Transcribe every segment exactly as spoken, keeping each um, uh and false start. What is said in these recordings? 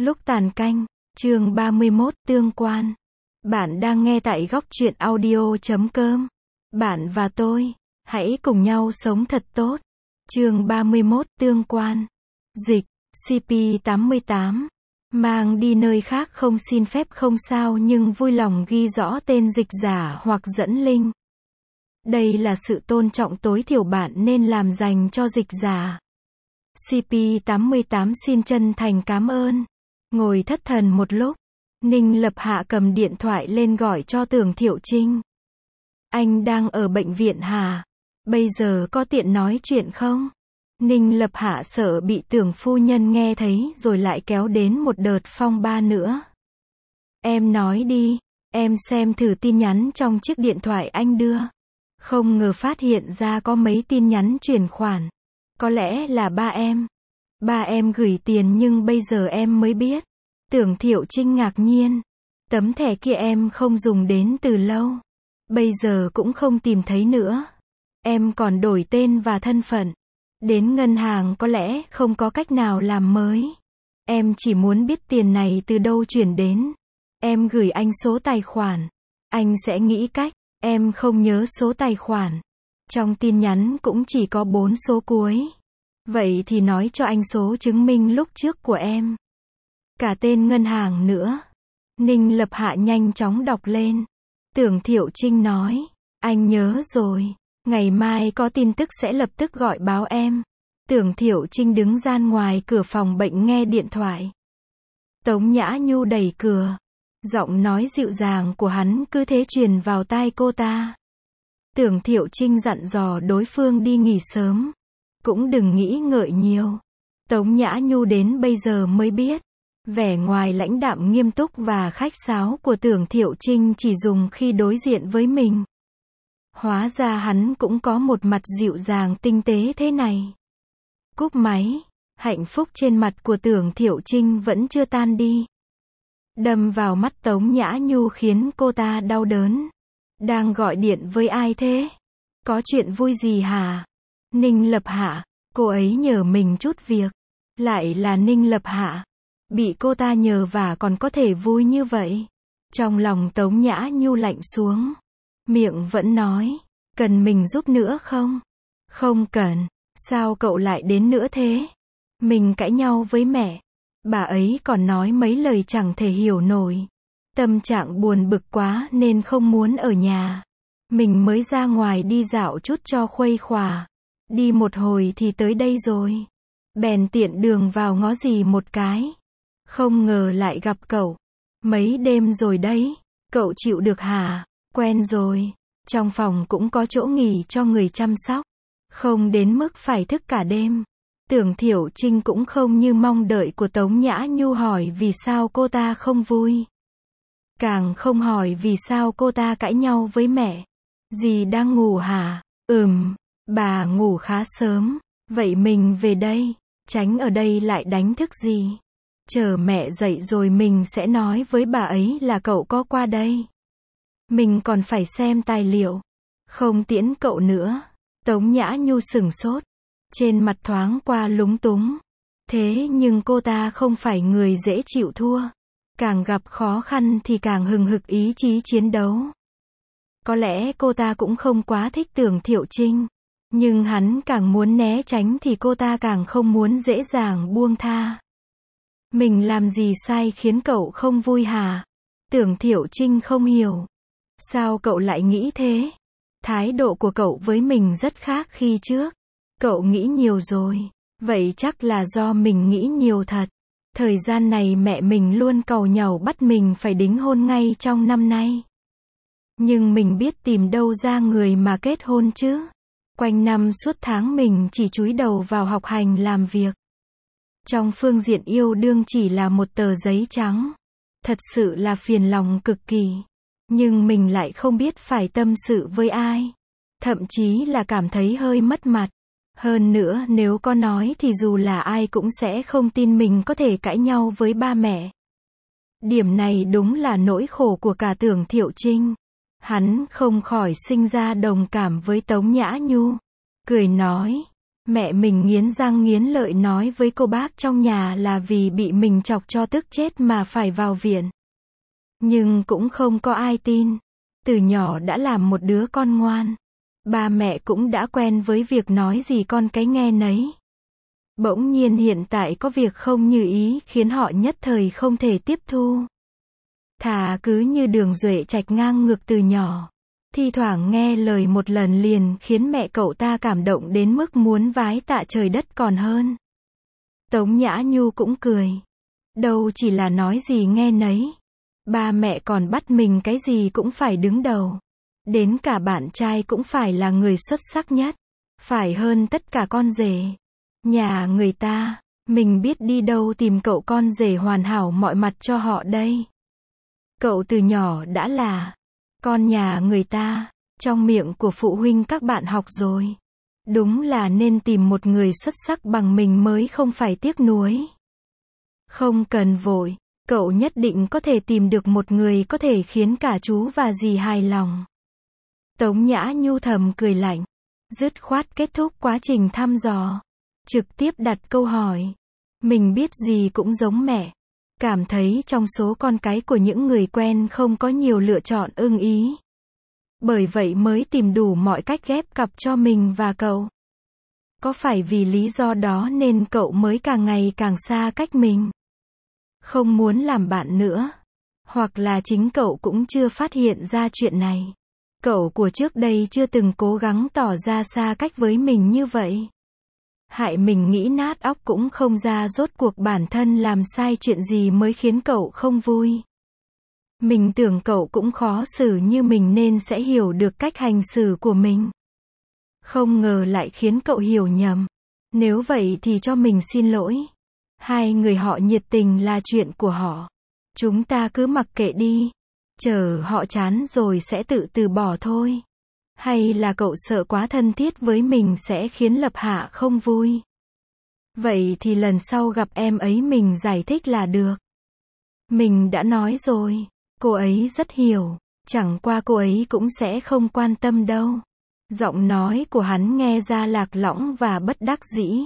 Lúc tàn canh, chương ba mươi mốt, tương quan. Bạn đang nghe tại góc truyện audio chấm com. Bạn và tôi, hãy cùng nhau sống thật tốt. Chương ba mươi mốt, tương quan. Dịch, xê pê tám mươi tám. Mang đi nơi khác không xin phép không sao nhưng vui lòng ghi rõ tên dịch giả hoặc dẫn link. Đây là sự tôn trọng tối thiểu bạn nên làm dành cho dịch giả. xê pê tám mươi tám xin chân thành cảm ơn. Ngồi thất thần một lúc, Ninh Lập Hạ cầm điện thoại lên gọi cho Tưởng Thiệu Trinh. Anh đang ở bệnh viện hả? Bây giờ có tiện nói chuyện không? Ninh Lập Hạ sợ bị Tưởng phu nhân nghe thấy rồi lại kéo đến một đợt phong ba nữa. Em nói đi, em xem thử tin nhắn trong chiếc điện thoại anh đưa. Không ngờ phát hiện ra có mấy tin nhắn chuyển khoản. Có lẽ là ba em. Ba em gửi tiền nhưng bây giờ em mới biết. Tưởng Thiệu Trinh ngạc nhiên. Tấm thẻ kia em không dùng đến từ lâu. Bây giờ cũng không tìm thấy nữa. Em còn đổi tên và thân phận. Đến ngân hàng có lẽ không có cách nào làm mới. Em chỉ muốn biết tiền này từ đâu chuyển đến. Em gửi anh số tài khoản. Anh sẽ nghĩ cách. Em không nhớ số tài khoản. Trong tin nhắn cũng chỉ có bốn số cuối. Vậy thì nói cho anh số chứng minh lúc trước của em. Cả tên ngân hàng nữa. Ninh Lập Hạ nhanh chóng đọc lên. Tưởng Thiệu Trinh nói. Anh nhớ rồi. Ngày mai có tin tức sẽ lập tức gọi báo em. Tưởng Thiệu Trinh đứng gian ngoài cửa phòng bệnh nghe điện thoại. Tống Nhã Nhu đẩy cửa. Giọng nói dịu dàng của hắn cứ thế truyền vào tai cô ta. Tưởng Thiệu Trinh dặn dò đối phương đi nghỉ sớm. Cũng đừng nghĩ ngợi nhiều. Tống Nhã Nhu đến bây giờ mới biết. Vẻ ngoài lãnh đạm nghiêm túc và khách sáo của Tưởng Thiệu Trinh chỉ dùng khi đối diện với mình. Hóa ra hắn cũng có một mặt dịu dàng tinh tế thế này. Cúp máy, hạnh phúc trên mặt của Tưởng Thiệu Trinh vẫn chưa tan đi. Đâm vào mắt Tống Nhã Nhu khiến cô ta đau đớn. Đang gọi điện với ai thế? Có chuyện vui gì hả? Ninh Lập Hạ, cô ấy nhờ mình chút việc. Lại là Ninh Lập Hạ. Bị cô ta nhờ và còn có thể vui như vậy. Trong lòng Tống Nhã Nhu lạnh xuống. Miệng vẫn nói, cần mình giúp nữa không? Không cần, sao cậu lại đến nữa thế? Mình cãi nhau với mẹ. Bà ấy còn nói mấy lời chẳng thể hiểu nổi. Tâm trạng buồn bực quá nên không muốn ở nhà. Mình mới ra ngoài đi dạo chút cho khuây khỏa. Đi một hồi thì tới đây rồi. Bèn tiện đường vào ngó gì một cái. Không ngờ lại gặp cậu. Mấy đêm rồi đấy. Cậu chịu được hả? Quen rồi. Trong phòng cũng có chỗ nghỉ cho người chăm sóc. Không đến mức phải thức cả đêm. Tưởng Thiệu Trinh cũng không như mong đợi của Tống Nhã Nhu hỏi vì sao cô ta không vui. Càng không hỏi vì sao cô ta cãi nhau với mẹ. Dì đang ngủ hả? Ừm, bà ngủ khá sớm. Vậy mình về đây. Tránh ở đây lại đánh thức dì. Chờ mẹ dậy rồi mình sẽ nói với bà ấy là cậu có qua đây. Mình còn phải xem tài liệu. Không tiễn cậu nữa. Tống Nhã Nhu sửng sốt. Trên mặt thoáng qua lúng túng. Thế nhưng cô ta không phải người dễ chịu thua. Càng gặp khó khăn thì càng hừng hực ý chí chiến đấu. Có lẽ cô ta cũng không quá thích Tưởng Thiệu Trinh. Nhưng hắn càng muốn né tránh thì cô ta càng không muốn dễ dàng buông tha. Mình làm gì sai khiến cậu không vui hả? Tưởng Thiệu Trinh không hiểu. Sao cậu lại nghĩ thế? Thái độ của cậu với mình rất khác khi trước. Cậu nghĩ nhiều rồi. Vậy chắc là do mình nghĩ nhiều thật. Thời gian này mẹ mình luôn cầu nhàu bắt mình phải đính hôn ngay trong năm nay. Nhưng mình biết tìm đâu ra người mà kết hôn chứ. Quanh năm suốt tháng mình chỉ chúi đầu vào học hành làm việc. Trong phương diện yêu đương chỉ là một tờ giấy trắng. Thật sự là phiền lòng cực kỳ. Nhưng mình lại không biết phải tâm sự với ai. Thậm chí là cảm thấy hơi mất mặt. Hơn nữa nếu có nói thì dù là ai cũng sẽ không tin mình có thể cãi nhau với ba mẹ. Điểm này đúng là nỗi khổ của cả Tưởng Thiệu Trinh. Hắn không khỏi sinh ra đồng cảm với Tống Nhã Nhu. Cười nói, Mẹ mình nghiến răng nghiến lợi nói với cô bác trong nhà là vì bị mình chọc cho tức chết mà phải vào viện. Nhưng cũng không có ai tin. Từ nhỏ đã làm một đứa con ngoan. Ba mẹ cũng đã quen với việc nói gì con cái nghe nấy. Bỗng nhiên hiện tại có việc không như ý khiến họ nhất thời không thể tiếp thu. Thà cứ như Đường Duệ Trạch ngang ngược từ nhỏ. Thi thoảng nghe lời một lần liền khiến mẹ cậu ta cảm động đến mức muốn vái tạ trời đất còn hơn. Tống Nhã Nhu cũng cười. Đâu chỉ là nói gì nghe nấy. Ba mẹ còn bắt mình cái gì cũng phải đứng đầu. Đến cả bạn trai cũng phải là người xuất sắc nhất. Phải hơn tất cả con rể. Nhà người ta, mình biết đi đâu tìm cậu con rể hoàn hảo mọi mặt cho họ đây. Cậu từ nhỏ đã là con nhà người ta, trong miệng của phụ huynh các bạn học rồi. Đúng là nên tìm một người xuất sắc bằng mình mới không phải tiếc nuối. Không cần vội, cậu nhất định có thể tìm được một người có thể khiến cả chú và dì hài lòng. Tống Nhã Nhu thầm cười lạnh, dứt khoát kết thúc quá trình thăm dò. Trực tiếp đặt câu hỏi. Mình biết gì cũng giống mẹ. Cảm thấy trong số con cái của những người quen không có nhiều lựa chọn ưng ý. Bởi vậy mới tìm đủ mọi cách ghép cặp cho mình và cậu. Có phải vì lý do đó nên cậu mới càng ngày càng xa cách mình? Không muốn làm bạn nữa. Hoặc là chính cậu cũng chưa phát hiện ra chuyện này. Cậu của trước đây chưa từng cố gắng tỏ ra xa cách với mình như vậy. Hại mình nghĩ nát óc cũng không ra rốt cuộc bản thân làm sai chuyện gì mới khiến cậu không vui. Mình tưởng cậu cũng khó xử như mình nên sẽ hiểu được cách hành xử của mình. Không ngờ lại khiến cậu hiểu nhầm. Nếu vậy thì cho mình xin lỗi. Hai người họ nhiệt tình là chuyện của họ. Chúng ta cứ mặc kệ đi. Chờ họ chán rồi sẽ tự từ bỏ thôi. Hay là cậu sợ quá thân thiết với mình sẽ khiến Lập Hạ không vui? Vậy thì lần sau gặp em ấy mình giải thích là được. Mình đã nói rồi, cô ấy rất hiểu, chẳng qua cô ấy cũng sẽ không quan tâm đâu. Giọng nói của hắn nghe ra lạc lõng và bất đắc dĩ.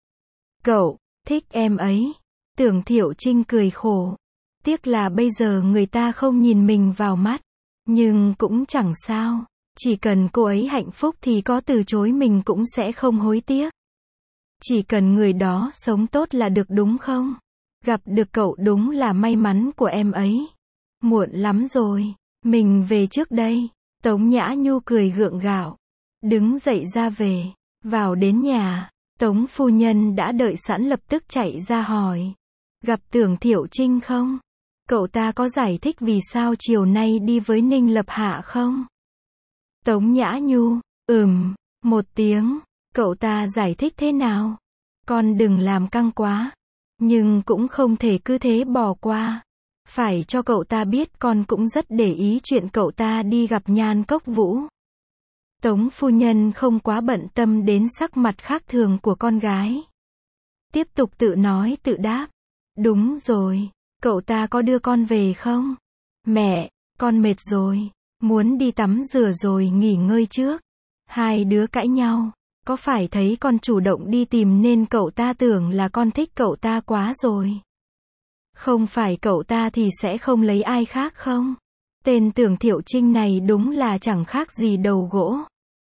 Cậu, thích em ấy. Tưởng Thiệu Trinh cười khổ. Tiếc là bây giờ người ta không nhìn mình vào mắt. Nhưng cũng chẳng sao. Chỉ cần cô ấy hạnh phúc thì có từ chối mình cũng sẽ không hối tiếc. Chỉ cần người đó sống tốt là được đúng không? Gặp được cậu đúng là may mắn của em ấy. Muộn lắm rồi. Mình về trước đây. Tống Nhã Nhu cười gượng gạo. Đứng dậy ra về. Vào đến nhà. Tống phu nhân đã đợi sẵn lập tức chạy ra hỏi. Gặp Tưởng Thiệu Trinh không? Cậu ta có giải thích vì sao chiều nay đi với Ninh Lập Hạ không? Tống Nhã Nhu, ừm, một tiếng. Cậu ta giải thích thế nào? Con đừng làm căng quá. Nhưng cũng không thể cứ thế bỏ qua. Phải cho cậu ta biết con cũng rất để ý chuyện cậu ta đi gặp Nhan Cốc Vũ. Tống phu nhân không quá bận tâm đến sắc mặt khác thường của con gái. Tiếp tục tự nói tự đáp. Đúng rồi, cậu ta có đưa con về không? Mẹ, con mệt rồi, muốn đi tắm rửa rồi nghỉ ngơi trước. Hai đứa cãi nhau, có phải thấy con chủ động đi tìm nên cậu ta tưởng là con thích cậu ta quá rồi. Không phải cậu ta thì sẽ không lấy ai khác không? Tên Tưởng Thiệu Trinh này đúng là chẳng khác gì đầu gỗ.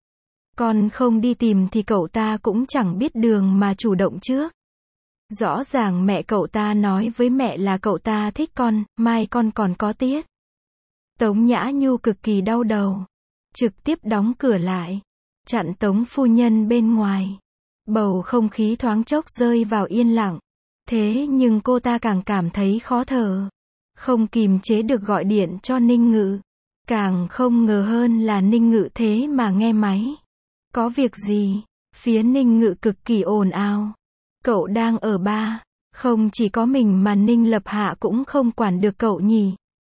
Con không đi tìm thì cậu ta cũng chẳng biết đường mà chủ động trước. Rõ ràng mẹ cậu ta nói với mẹ là cậu ta thích con, mai con còn có tiết. Tống Nhã Nhu cực kỳ đau đầu. Trực tiếp đóng cửa lại. Chặn Tống phu nhân bên ngoài. Bầu không khí thoáng chốc rơi vào yên lặng. Thế nhưng cô ta càng cảm thấy khó thở. Không kìm chế được gọi điện cho Ninh Ngự. Càng không ngờ hơn là Ninh Ngự thế mà nghe máy. Có việc gì? Phía Ninh Ngự cực kỳ ồn ào. Cậu đang ở ba. Không chỉ có mình mà Ninh Lập Hạ cũng không quản được cậu nhỉ.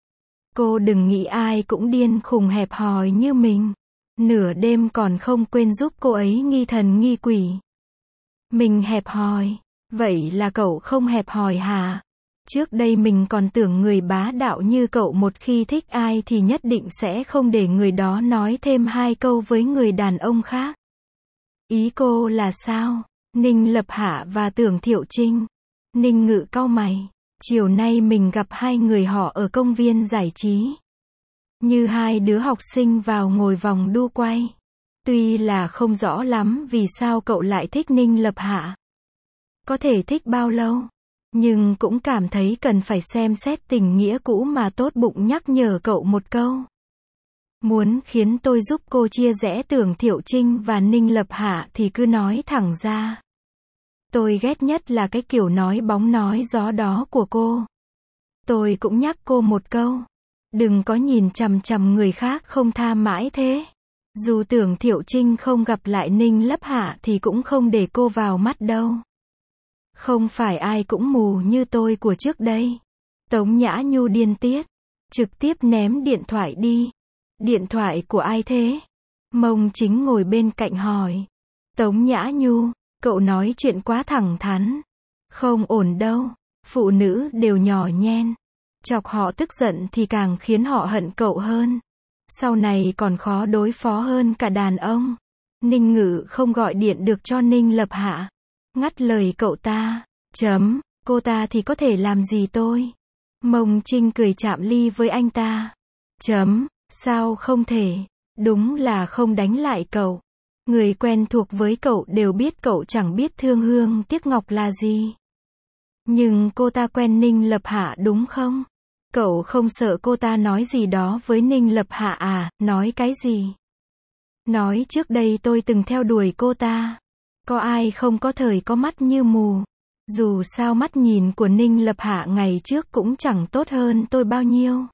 Cô đừng nghĩ ai cũng điên khùng hẹp hòi như mình. Nửa đêm còn không quên giúp cô ấy nghi thần nghi quỷ. Mình hẹp hòi. Vậy là cậu không hẹp hòi hả? Trước đây mình còn tưởng người bá đạo như cậu một khi thích ai thì nhất định sẽ không để người đó nói thêm hai câu với người đàn ông khác. Ý cô là sao? Ninh Lập Hạ và Tưởng Thiệu Trinh. Ninh Ngự cau mày. Chiều nay mình gặp hai người họ ở công viên giải trí. Như hai đứa học sinh vào ngồi vòng đu quay. Tuy là không rõ lắm vì sao cậu lại thích Ninh Lập Hạ. Có thể thích bao lâu. Nhưng cũng cảm thấy cần phải xem xét tình nghĩa cũ mà tốt bụng nhắc nhở cậu một câu. Muốn khiến tôi giúp cô chia rẽ Tưởng Thiệu Trinh và Ninh Lập Hạ thì cứ nói thẳng ra. Tôi ghét nhất là cái kiểu nói bóng nói gió đó của cô. Tôi cũng nhắc cô một câu. Đừng có nhìn chằm chằm người khác không tha mãi thế. Dù Tưởng Thiệu Trinh không gặp lại Ninh Lập Hạ thì cũng không để cô vào mắt đâu. Không phải ai cũng mù như tôi của trước đây. Tống Nhã Nhu điên tiết. Trực tiếp ném điện thoại đi. Điện thoại của ai thế? Mông Chính ngồi bên cạnh hỏi. Tống Nhã Nhu, cậu nói chuyện quá thẳng thắn. Không ổn đâu. Phụ nữ đều nhỏ nhen. Chọc họ tức giận thì càng khiến họ hận cậu hơn. Sau này còn khó đối phó hơn cả đàn ông. Ninh Ngự không gọi điện được cho Ninh Lập Hạ. Ngắt lời cậu ta. Chấm, cô ta thì có thể làm gì tôi? Mông Trinh cười chạm ly với anh ta. Chấm, sao không thể? Đúng là không đánh lại cậu. Người quen thuộc với cậu đều biết cậu chẳng biết thương hương tiếc ngọc là gì. Nhưng cô ta quen Ninh Lập Hạ đúng không? Cậu không sợ cô ta nói gì đó với Ninh Lập Hạ à? Nói cái gì? Nói trước đây tôi từng theo đuổi cô ta. Có ai không có thời có mắt như mù. Dù sao mắt nhìn của Ninh Lập Hạ ngày trước cũng chẳng tốt hơn tôi bao nhiêu.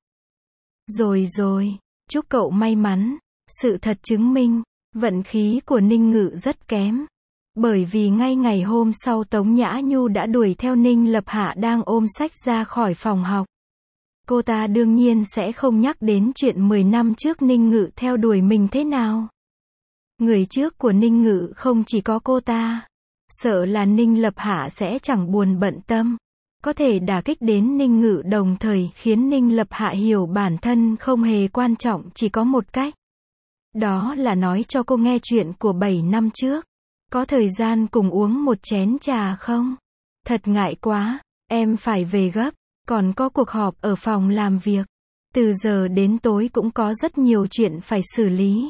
Rồi rồi, chúc cậu may mắn. Sự thật chứng minh, vận khí của Ninh Ngự rất kém. Bởi vì ngay ngày hôm sau Tống Nhã Nhu đã đuổi theo Ninh Lập Hạ đang ôm sách ra khỏi phòng học. Cô ta đương nhiên sẽ không nhắc đến chuyện mười năm trước Ninh Ngự theo đuổi mình thế nào. Người trước của Ninh Ngự không chỉ có cô ta. Sợ là Ninh Lập Hạ sẽ chẳng buồn bận tâm. Có thể đả kích đến Ninh Ngự đồng thời khiến Ninh Lập Hạ hiểu bản thân không hề quan trọng chỉ có một cách. Đó là nói cho cô nghe chuyện của bảy năm trước. Có thời gian cùng uống một chén trà không? Thật ngại quá, em phải về gấp. Còn có cuộc họp ở phòng làm việc. Từ giờ đến tối cũng có rất nhiều chuyện phải xử lý.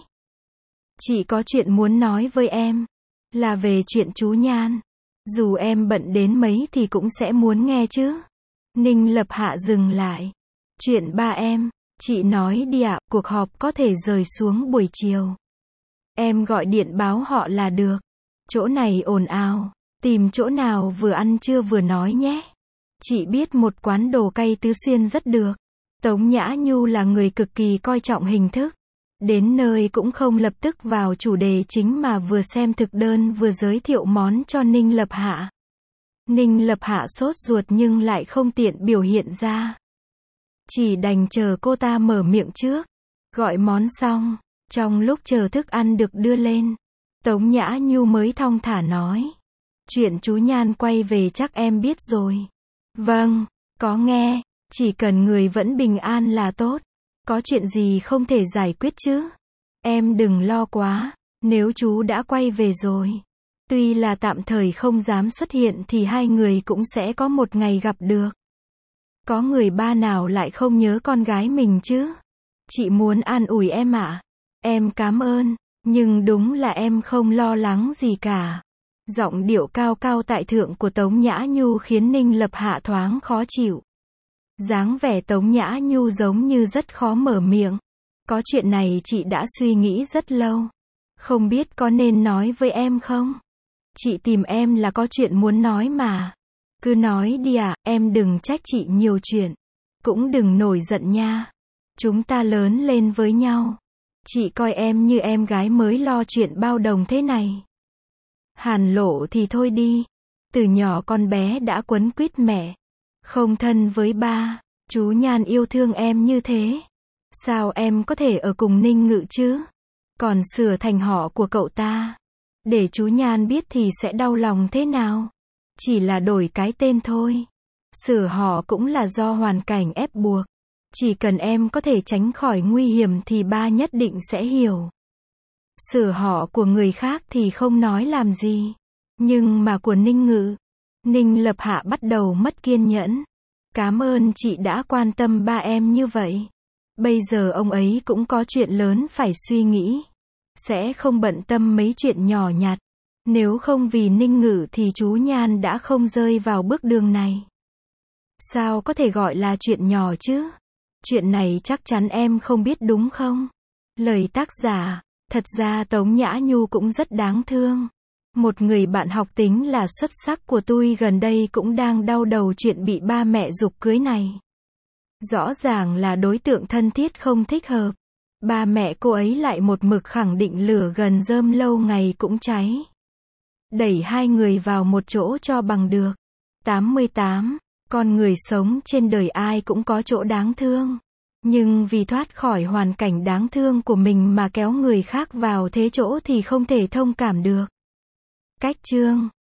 Chị có chuyện muốn nói với em. Là về chuyện chú Nhan. Dù em bận đến mấy thì cũng sẽ muốn nghe chứ. Ninh Lập Hạ dừng lại. Chuyện ba em, chị nói đi ạ, cuộc họp có thể rời xuống buổi chiều. Em gọi điện báo họ là được. Chỗ này ồn ào, tìm chỗ nào vừa ăn trưa vừa nói nhé. Chị biết một quán đồ cay Tứ Xuyên rất được. Tống Nhã Nhu là người cực kỳ coi trọng hình thức. Đến nơi cũng không lập tức vào chủ đề chính mà vừa xem thực đơn vừa giới thiệu món cho Ninh Lập Hạ. Ninh Lập Hạ sốt ruột nhưng lại không tiện biểu hiện ra. Chỉ đành chờ cô ta mở miệng trước. Gọi món xong, trong lúc chờ thức ăn được đưa lên, Tống Nhã Nhu mới thong thả nói. Chuyện chú Nhan quay về chắc em biết rồi. Vâng, có nghe, chỉ cần người vẫn bình an là tốt. Có chuyện gì không thể giải quyết chứ? Em đừng lo quá, nếu chú đã quay về rồi. Tuy là tạm thời không dám xuất hiện thì hai người cũng sẽ có một ngày gặp được. Có người ba nào lại không nhớ con gái mình chứ? Chị muốn an ủi em ạ. À? Em cảm ơn, nhưng đúng là em không lo lắng gì cả. Giọng điệu cao cao tại thượng của Tống Nhã Nhu khiến Ninh Lập Hạ thoáng khó chịu. Dáng vẻ Tống Nhã Nhu giống như rất khó mở miệng. Có chuyện này chị đã suy nghĩ rất lâu. Không biết có nên nói với em không? Chị tìm em là có chuyện muốn nói mà. Cứ nói đi ạ, à, em đừng trách chị nhiều chuyện. Cũng đừng nổi giận nha. Chúng ta lớn lên với nhau. Chị coi em như em gái mới lo chuyện bao đồng thế này. Hàn Lộ thì thôi đi. Từ nhỏ con bé đã quấn quýt mẹ. Không thân với ba. Chú Nhan yêu thương em như thế. Sao em có thể ở cùng Ninh Ngự chứ? Còn sửa thành họ của cậu ta. Để chú Nhan biết thì sẽ đau lòng thế nào? Chỉ là đổi cái tên thôi. Sửa họ cũng là do hoàn cảnh ép buộc. Chỉ cần em có thể tránh khỏi nguy hiểm thì ba nhất định sẽ hiểu. Sửa họ của người khác thì không nói làm gì. Nhưng mà của Ninh Ngự. Ninh Lập Hạ bắt đầu mất kiên nhẫn. Cám ơn chị đã quan tâm ba em như vậy. Bây giờ ông ấy cũng có chuyện lớn phải suy nghĩ. Sẽ không bận tâm mấy chuyện nhỏ nhặt. Nếu không vì Ninh Ngự thì chú Nhan đã không rơi vào bước đường này. Sao có thể gọi là chuyện nhỏ chứ? Chuyện này chắc chắn em không biết đúng không? Lời tác giả. Thật ra Tống Nhã Nhu cũng rất đáng thương. Một người bạn học tính là xuất sắc của tôi gần đây cũng đang đau đầu chuyện bị ba mẹ giục cưới này. Rõ ràng là đối tượng thân thiết không thích hợp. Ba mẹ cô ấy lại một mực khẳng định lửa gần rơm lâu ngày cũng cháy. Đẩy hai người vào một chỗ cho bằng được. tám mươi tám. Con người sống trên đời ai cũng có chỗ đáng thương. Nhưng vì thoát khỏi hoàn cảnh đáng thương của mình mà kéo người khác vào thế chỗ thì không thể thông cảm được. Cách chương